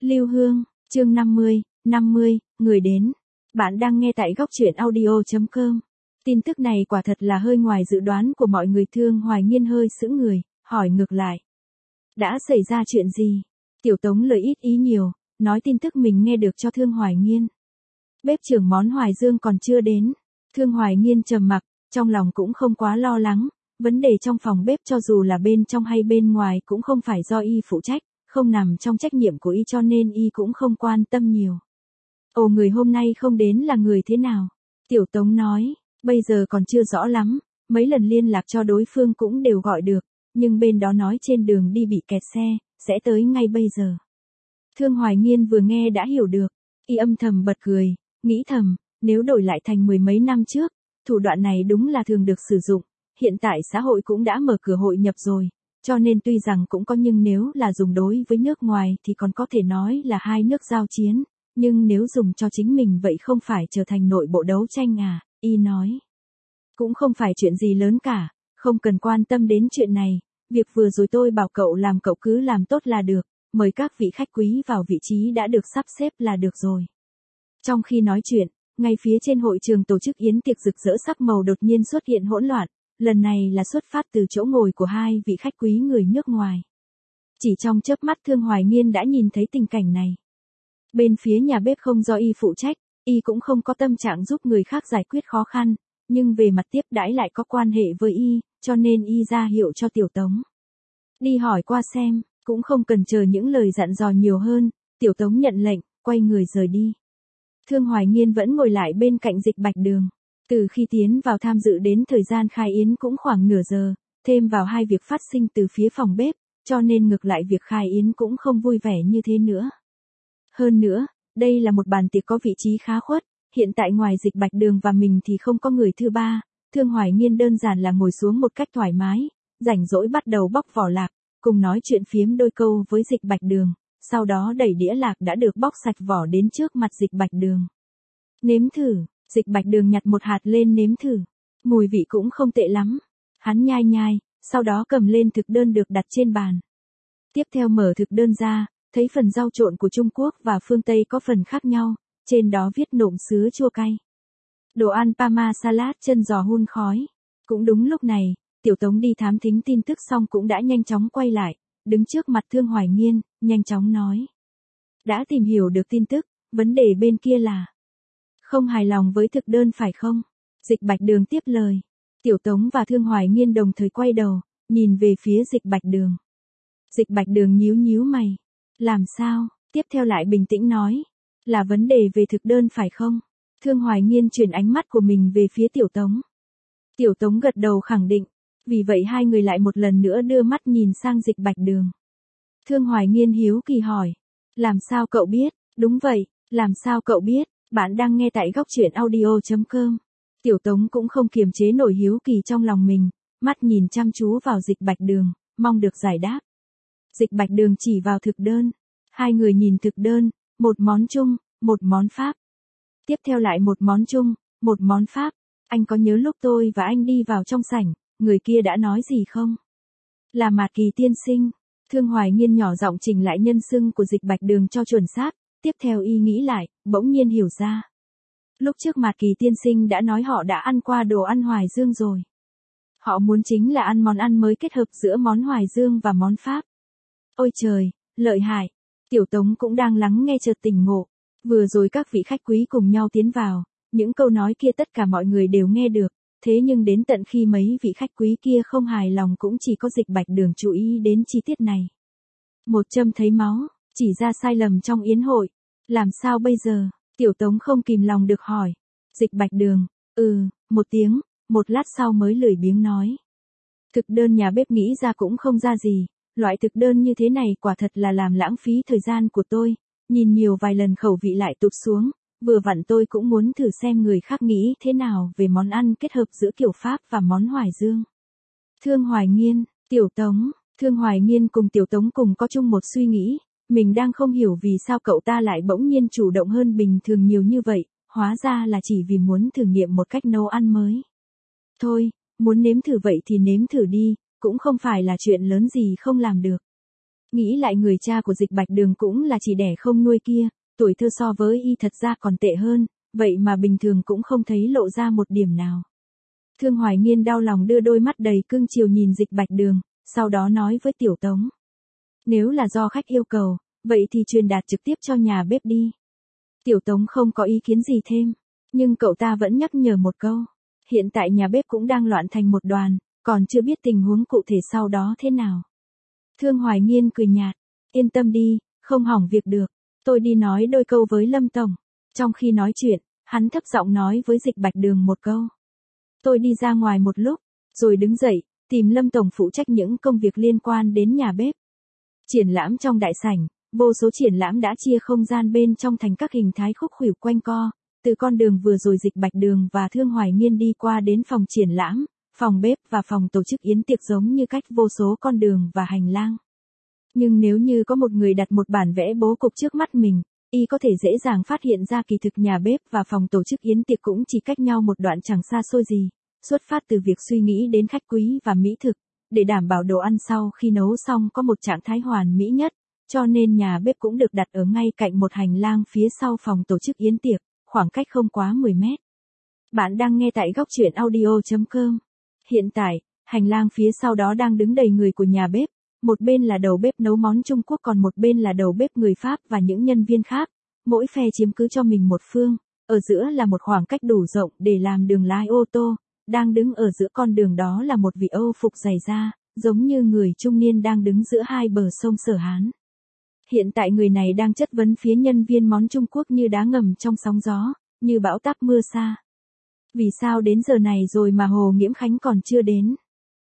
Lưu Hương, chương 50, người đến. Bạn đang nghe tại góc truyện audio.com. Tin tức này quả thật là hơi ngoài dự đoán của mọi người. Thương Hoài Nhiên hơi sững người, hỏi ngược lại. Đã xảy ra chuyện gì? Tiểu Tống lời ít ý nhiều, nói tin tức mình nghe được cho Thương Hoài Nhiên. Bếp trưởng món Hoài Dương còn chưa đến. Thương Hoài Nhiên trầm mặc, trong lòng cũng không quá lo lắng. Vấn đề trong phòng bếp cho dù là bên trong hay bên ngoài cũng không phải do y phụ trách, không nằm trong trách nhiệm của y cho nên y cũng không quan tâm nhiều. Ồ, người hôm nay không đến là người thế nào? Tiểu Tống nói, bây giờ còn chưa rõ lắm, mấy lần liên lạc cho đối phương cũng đều gọi được, nhưng bên đó nói trên đường đi bị kẹt xe, sẽ tới ngay bây giờ. Thương Hoài Nhiên vừa nghe đã hiểu được, y âm thầm bật cười, nghĩ thầm, nếu đổi lại thành mười mấy năm trước, thủ đoạn này đúng là thường được sử dụng, hiện tại xã hội cũng đã mở cửa hội nhập rồi. Cho nên tuy rằng cũng có nhưng nếu là dùng đối với nước ngoài thì còn có thể nói là hai nước giao chiến, nhưng nếu dùng cho chính mình vậy không phải trở thành nội bộ đấu tranh à, y nói. Cũng không phải chuyện gì lớn cả, không cần quan tâm đến chuyện này, việc vừa rồi tôi bảo cậu làm cậu cứ làm tốt là được, mời các vị khách quý vào vị trí đã được sắp xếp là được rồi. Trong khi nói chuyện, ngay phía trên hội trường tổ chức yến tiệc rực rỡ sắc màu đột nhiên xuất hiện hỗn loạn. Lần này là xuất phát từ chỗ ngồi của hai vị khách quý người nước ngoài. Chỉ trong chớp mắt Thương Hoài Nhiên đã nhìn thấy tình cảnh này. Bên phía nhà bếp không do y phụ trách, y cũng không có tâm trạng giúp người khác giải quyết khó khăn, nhưng về mặt tiếp đãi lại có quan hệ với y, cho nên y ra hiệu cho Tiểu Tống. Đi hỏi qua xem, cũng không cần chờ những lời dặn dò nhiều hơn, Tiểu Tống nhận lệnh, quay người rời đi. Thương Hoài Nhiên vẫn ngồi lại bên cạnh Dịch Bạch Đường. Từ khi tiến vào tham dự đến thời gian khai yến cũng khoảng nửa giờ, thêm vào hai việc phát sinh từ phía phòng bếp, cho nên ngược lại việc khai yến cũng không vui vẻ như thế nữa. Hơn nữa, đây là một bàn tiệc có vị trí khá khuất, hiện tại ngoài Dịch Bạch Đường và mình thì không có người thứ ba, Thương Hoài Nhiên đơn giản là ngồi xuống một cách thoải mái, rảnh rỗi bắt đầu bóc vỏ lạc, cùng nói chuyện phiếm đôi câu với Dịch Bạch Đường, sau đó đẩy đĩa lạc đã được bóc sạch vỏ đến trước mặt Dịch Bạch Đường. Nếm thử. Dịch Bạch Đường nhặt một hạt lên nếm thử. Mùi vị cũng không tệ lắm. Hắn nhai nhai, sau đó cầm lên thực đơn được đặt trên bàn. Tiếp theo mở thực đơn ra, thấy phần rau trộn của Trung Quốc và phương Tây có phần khác nhau, trên đó viết nộm sứa chua cay. Đồ ăn Parma salad chân giò hun khói. Cũng đúng lúc này, Tiểu Tống đi thám thính tin tức xong cũng đã nhanh chóng quay lại, đứng trước mặt Thương Hoài Nhiên, nhanh chóng nói. Đã tìm hiểu được tin tức, vấn đề bên kia là không hài lòng với thực đơn phải không? Dịch Bạch Đường tiếp lời. Tiểu Tống và Thương Hoài Nhiên đồng thời quay đầu, nhìn về phía Dịch Bạch Đường. Dịch Bạch Đường nhíu nhíu mày. Làm sao? Tiếp theo lại bình tĩnh nói. Là vấn đề về thực đơn phải không? Thương Hoài Nhiên chuyển ánh mắt của mình về phía Tiểu Tống. Tiểu Tống gật đầu khẳng định. Vì vậy hai người lại một lần nữa đưa mắt nhìn sang Dịch Bạch Đường. Thương Hoài Nhiên hiếu kỳ hỏi. Làm sao cậu biết? Đúng vậy, làm sao cậu biết? Bạn đang nghe tại góc truyện audio.com. Tiểu Tống cũng không kiềm chế nổi hiếu kỳ trong lòng mình, mắt nhìn chăm chú vào Dịch Bạch Đường, mong được giải đáp. Dịch Bạch Đường chỉ vào thực đơn. Hai người nhìn thực đơn, một món Trung, một món Pháp. Tiếp theo lại một món Trung, một món Pháp. Anh có nhớ lúc tôi và anh đi vào trong sảnh, người kia đã nói gì không? Là Mạt Kỳ tiên sinh. Thương Hoài Nhiên nhỏ giọng chỉnh lại nhân xưng của Dịch Bạch Đường cho chuẩn xác. Tiếp theo y nghĩ lại, bỗng nhiên hiểu ra. Lúc trước Mạt Kỳ tiên sinh đã nói họ đã ăn qua đồ ăn Hoài Dương rồi. Họ muốn chính là ăn món ăn mới kết hợp giữa món Hoài Dương và món Pháp. Ôi trời, lợi hại. Tiểu Tống cũng đang lắng nghe chợt tỉnh ngộ. Vừa rồi các vị khách quý cùng nhau tiến vào, những câu nói kia tất cả mọi người đều nghe được. Thế nhưng đến tận khi mấy vị khách quý kia không hài lòng cũng chỉ có Dịch Bạch Đường chú ý đến chi tiết này. Một châm thấy máu. Chỉ ra sai lầm trong yến hội. Làm sao bây giờ? Tiểu Tống không kìm lòng được hỏi. Dịch Bạch Đường. Một tiếng, một lát sau mới lười biếng nói. Thực đơn nhà bếp nghĩ ra cũng không ra gì. Loại thực đơn như thế này quả thật là làm lãng phí thời gian của tôi. Nhìn nhiều vài lần khẩu vị lại tụt xuống. Vừa vặn tôi cũng muốn thử xem người khác nghĩ thế nào về món ăn kết hợp giữa kiểu Pháp và món Hoài Dương. Thương Hoài Nhiên, Tiểu Tống. Thương Hoài Nhiên cùng Tiểu Tống cùng có chung một suy nghĩ. Mình đang không hiểu vì sao cậu ta lại bỗng nhiên chủ động hơn bình thường nhiều như vậy, hóa ra là chỉ vì muốn thử nghiệm một cách nấu ăn mới. Thôi, muốn nếm thử vậy thì nếm thử đi, cũng không phải là chuyện lớn gì không làm được. Nghĩ lại người cha của Dịch Bạch Đường cũng là chỉ đẻ không nuôi kia, tuổi thơ so với y thật ra còn tệ hơn, vậy mà bình thường cũng không thấy lộ ra một điểm nào. Thương Hoài Nghiên đau lòng đưa đôi mắt đầy cưng chiều nhìn Dịch Bạch Đường, sau đó nói với Tiểu Tống. Nếu là do khách yêu cầu, vậy thì truyền đạt trực tiếp cho nhà bếp đi. Tiểu Tống không có ý kiến gì thêm, nhưng cậu ta vẫn nhắc nhở một câu. Hiện tại nhà bếp cũng đang loạn thành một đoàn, còn chưa biết tình huống cụ thể sau đó thế nào. Thương Hoài Nghiên cười nhạt, yên tâm đi, không hỏng việc được, tôi đi nói đôi câu với Lâm Tổng. Trong khi nói chuyện, hắn thấp giọng nói với Dịch Bạch Đường một câu. Tôi đi ra ngoài một lúc, rồi đứng dậy, tìm Lâm Tổng phụ trách những công việc liên quan đến nhà bếp. Triển lãm trong đại sảnh, vô số triển lãm đã chia không gian bên trong thành các hình thái khúc khuỷu quanh co, từ con đường vừa rồi Dịch Bạch Đường và Thương Hoài Nghiên đi qua đến phòng triển lãm, phòng bếp và phòng tổ chức yến tiệc giống như cách vô số con đường và hành lang. Nhưng nếu như có một người đặt một bản vẽ bố cục trước mắt mình, y có thể dễ dàng phát hiện ra kỳ thực nhà bếp và phòng tổ chức yến tiệc cũng chỉ cách nhau một đoạn chẳng xa xôi gì, xuất phát từ việc suy nghĩ đến khách quý và mỹ thực, để đảm bảo đồ ăn sau khi nấu xong có một trạng thái hoàn mỹ nhất, cho nên nhà bếp cũng được đặt ở ngay cạnh một hành lang phía sau phòng tổ chức yến tiệc, khoảng cách không quá 10 mét. Bạn đang nghe tại góc truyện audio.com. Hiện tại, hành lang phía sau đó đang đứng đầy người của nhà bếp, một bên là đầu bếp nấu món Trung Quốc còn một bên là đầu bếp người Pháp và những nhân viên khác, mỗi phe chiếm cứ cho mình một phương, ở giữa là một khoảng cách đủ rộng để làm đường lái ô tô, đang đứng ở giữa con đường đó là một vị Âu phục dày da, giống như người trung niên đang đứng giữa hai bờ sông Sở Hán. Hiện tại người này đang chất vấn phía nhân viên món Trung Quốc như đá ngầm trong sóng gió, như bão táp mưa xa. Vì sao đến giờ này rồi mà Hồ Nghiễm Khánh còn chưa đến?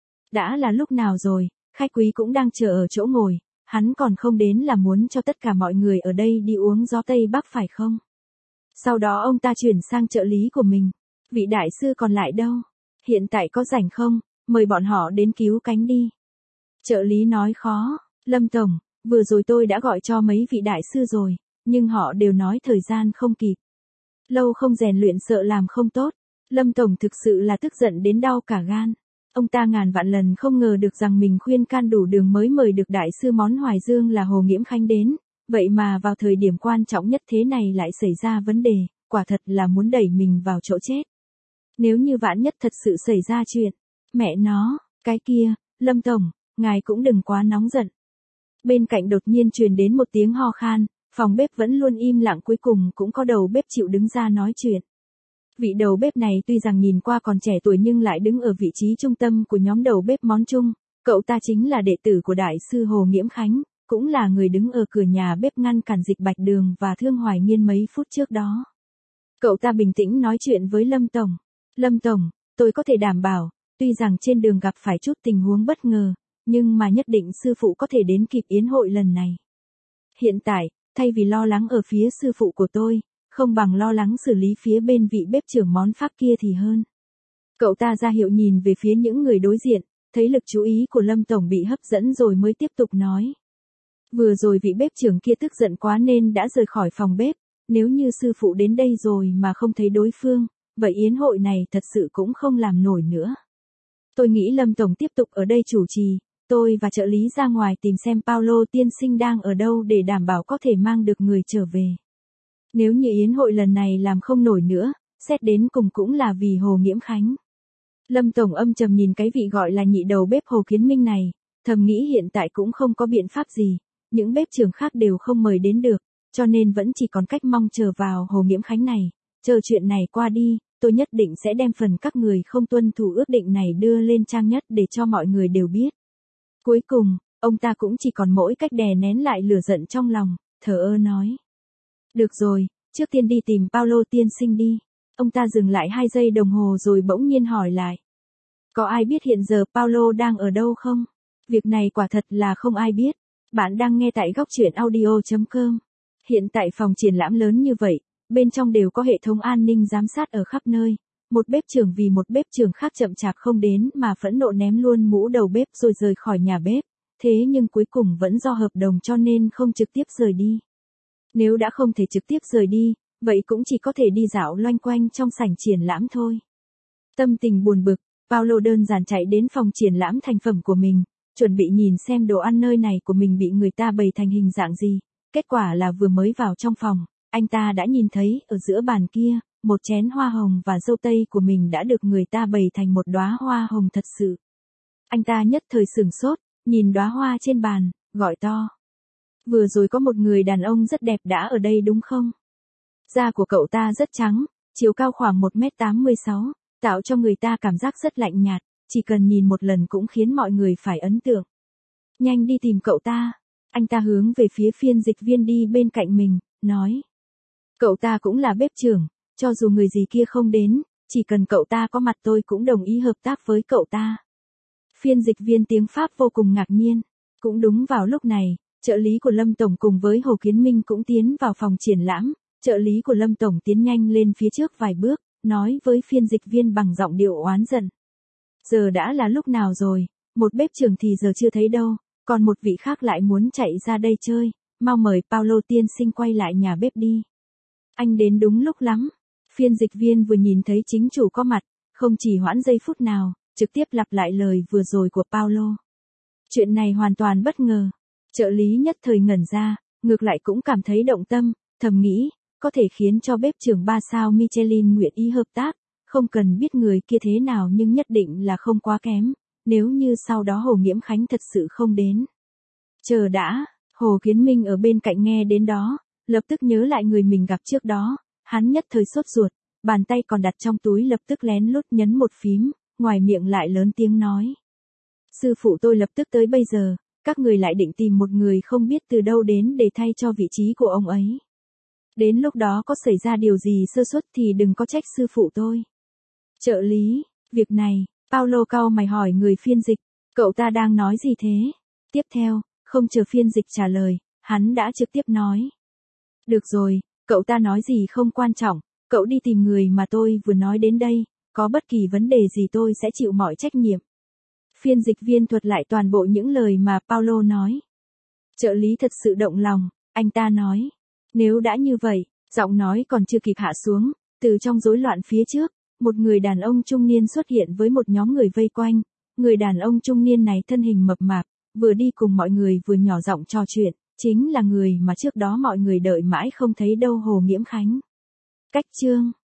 Đã là lúc nào rồi, khách quý cũng đang chờ ở chỗ ngồi, hắn còn không đến là muốn cho tất cả mọi người ở đây đi uống gió Tây Bắc phải không? Sau đó ông ta chuyển sang trợ lý của mình. Vị đại sư còn lại đâu? Hiện tại có rảnh không? Mời bọn họ đến cứu cánh đi. Trợ lý nói khó, Lâm Tổng, vừa rồi tôi đã gọi cho mấy vị đại sư rồi, nhưng họ đều nói thời gian không kịp. Lâu không rèn luyện sợ làm không tốt. Lâm Tổng thực sự là tức giận đến đau cả gan. Ông ta ngàn vạn lần không ngờ được rằng mình khuyên can đủ đường mới mời được đại sư món Hoài Dương là Hồ Nghiễm Khánh đến, vậy mà vào thời điểm quan trọng nhất thế này lại xảy ra vấn đề, quả thật là muốn đẩy mình vào chỗ chết. Nếu như vạn nhất thật sự xảy ra chuyện, mẹ nó, cái kia, Lâm Tổng, ngài cũng đừng quá nóng giận. Bên cạnh đột nhiên truyền đến một tiếng ho khan, phòng bếp vẫn luôn im lặng cuối cùng cũng có đầu bếp chịu đứng ra nói chuyện. Vị đầu bếp này tuy rằng nhìn qua còn trẻ tuổi nhưng lại đứng ở vị trí trung tâm của nhóm đầu bếp món Trung, cậu ta chính là đệ tử của đại sư Hồ Nghiễm Khánh, cũng là người đứng ở cửa nhà bếp ngăn cản Dịch Bạch Đường và Thương Hoài Nghiên mấy phút trước đó. Cậu ta bình tĩnh nói chuyện với Lâm Tổng. Lâm Tổng, tôi có thể đảm bảo, tuy rằng trên đường gặp phải chút tình huống bất ngờ, nhưng mà nhất định sư phụ có thể đến kịp yến hội lần này. Hiện tại, thay vì lo lắng ở phía sư phụ của tôi, không bằng lo lắng xử lý phía bên vị bếp trưởng món Pháp kia thì hơn. Cậu ta ra hiệu nhìn về phía những người đối diện, thấy lực chú ý của Lâm Tổng bị hấp dẫn rồi mới tiếp tục nói. Vừa rồi vị bếp trưởng kia tức giận quá nên đã rời khỏi phòng bếp, nếu như sư phụ đến đây rồi mà không thấy đối phương, vậy yến hội này thật sự cũng không làm nổi nữa. Tôi nghĩ Lâm Tổng tiếp tục ở đây chủ trì, tôi và trợ lý ra ngoài tìm xem Paulo tiên sinh đang ở đâu để đảm bảo có thể mang được người trở về. Nếu như yến hội lần này làm không nổi nữa, xét đến cùng cũng là vì Hồ Nghiễm Khánh. Lâm Tổng âm trầm nhìn cái vị gọi là nhị đầu bếp Hồ Kiến Minh này, thầm nghĩ hiện tại cũng không có biện pháp gì, những bếp trưởng khác đều không mời đến được, cho nên vẫn chỉ còn cách mong chờ vào Hồ Nghiễm Khánh này, chờ chuyện này qua đi, tôi nhất định sẽ đem phần các người không tuân thủ ước định này đưa lên trang nhất để cho mọi người đều biết. Cuối cùng, ông ta cũng chỉ còn mỗi cách đè nén lại lửa giận trong lòng, thờ ơ nói. Được rồi, trước tiên đi tìm Paulo tiên sinh đi. Ông ta dừng lại 2 giây đồng hồ rồi bỗng nhiên hỏi lại. Có ai biết hiện giờ Paulo đang ở đâu không? Việc này quả thật là không ai biết. Bạn đang nghe tại góc truyện audio.com. Hiện tại phòng triển lãm lớn như vậy, bên trong đều có hệ thống an ninh giám sát ở khắp nơi. Một bếp trưởng vì một bếp trưởng khác chậm chạp không đến mà phẫn nộ ném luôn mũ đầu bếp rồi rời khỏi nhà bếp. Thế nhưng cuối cùng vẫn do hợp đồng cho nên không trực tiếp rời đi. Nếu đã không thể trực tiếp rời đi, vậy cũng chỉ có thể đi dạo loanh quanh trong sảnh triển lãm thôi. Tâm tình buồn bực, Paulo đơn giản chạy đến phòng triển lãm thành phẩm của mình, chuẩn bị nhìn xem đồ ăn nơi này của mình bị người ta bày thành hình dạng gì. Kết quả là vừa mới vào trong phòng, anh ta đã nhìn thấy ở giữa bàn kia, một chén hoa hồng và dâu tây của mình đã được người ta bày thành một đóa hoa hồng thật sự. Anh ta nhất thời sửng sốt, nhìn đóa hoa trên bàn, gọi to. Vừa rồi có một người đàn ông rất đẹp đã ở đây đúng không? Da của cậu ta rất trắng, chiều cao khoảng 1m86, tạo cho người ta cảm giác rất lạnh nhạt, chỉ cần nhìn một lần cũng khiến mọi người phải ấn tượng. Nhanh đi tìm cậu ta. Anh ta hướng về phía phiên dịch viên đi bên cạnh mình, nói. Cậu ta cũng là bếp trưởng, cho dù người gì kia không đến, chỉ cần cậu ta có mặt tôi cũng đồng ý hợp tác với cậu ta. Phiên dịch viên tiếng Pháp vô cùng ngạc nhiên. Cũng đúng vào lúc này, trợ lý của Lâm Tổng cùng với Hồ Kiến Minh cũng tiến vào phòng triển lãm. Trợ lý của Lâm Tổng tiến nhanh lên phía trước vài bước, nói với phiên dịch viên bằng giọng điệu oán giận. Giờ đã là lúc nào rồi, một bếp trưởng thì giờ chưa thấy đâu, còn một vị khác lại muốn chạy ra đây chơi, mau mời Paulo tiên sinh quay lại nhà bếp đi. Anh đến đúng lúc lắm. Phiên dịch viên vừa nhìn thấy chính chủ có mặt, không chỉ hoãn giây phút nào, trực tiếp lặp lại lời vừa rồi của Paulo. Chuyện này hoàn toàn bất ngờ. Trợ lý nhất thời ngẩn ra, ngược lại cũng cảm thấy động tâm, thầm nghĩ, có thể khiến cho bếp trưởng 3 sao Michelin nguyện ý hợp tác, không cần biết người kia thế nào nhưng nhất định là không quá kém, nếu như sau đó Hồ Nghiễm Khánh thật sự không đến. Chờ đã, Hồ Kiến Minh ở bên cạnh nghe đến đó, lập tức nhớ lại người mình gặp trước đó, hắn nhất thời sốt ruột, bàn tay còn đặt trong túi lập tức lén lút nhấn một phím, ngoài miệng lại lớn tiếng nói. Sư phụ tôi lập tức tới bây giờ, các người lại định tìm một người không biết từ đâu đến để thay cho vị trí của ông ấy. Đến lúc đó có xảy ra điều gì sơ suất thì đừng có trách sư phụ tôi. Trợ lý, việc này, Paulo cau mày hỏi người phiên dịch, cậu ta đang nói gì thế? Tiếp theo, không chờ phiên dịch trả lời, hắn đã trực tiếp nói. Được rồi, cậu ta nói gì không quan trọng, cậu đi tìm người mà tôi vừa nói đến đây, có bất kỳ vấn đề gì tôi sẽ chịu mọi trách nhiệm. Phiên dịch viên thuật lại toàn bộ những lời mà Paulo nói. Trợ lý thật sự động lòng, anh ta nói. Nếu đã như vậy, giọng nói còn chưa kịp hạ xuống, từ trong rối loạn phía trước, một người đàn ông trung niên xuất hiện với một nhóm người vây quanh. Người đàn ông trung niên này thân hình mập mạp, vừa đi cùng mọi người vừa nhỏ giọng trò chuyện, chính là người mà trước đó mọi người đợi mãi không thấy đâu, Hồ Nghiễm Khánh. Cách chương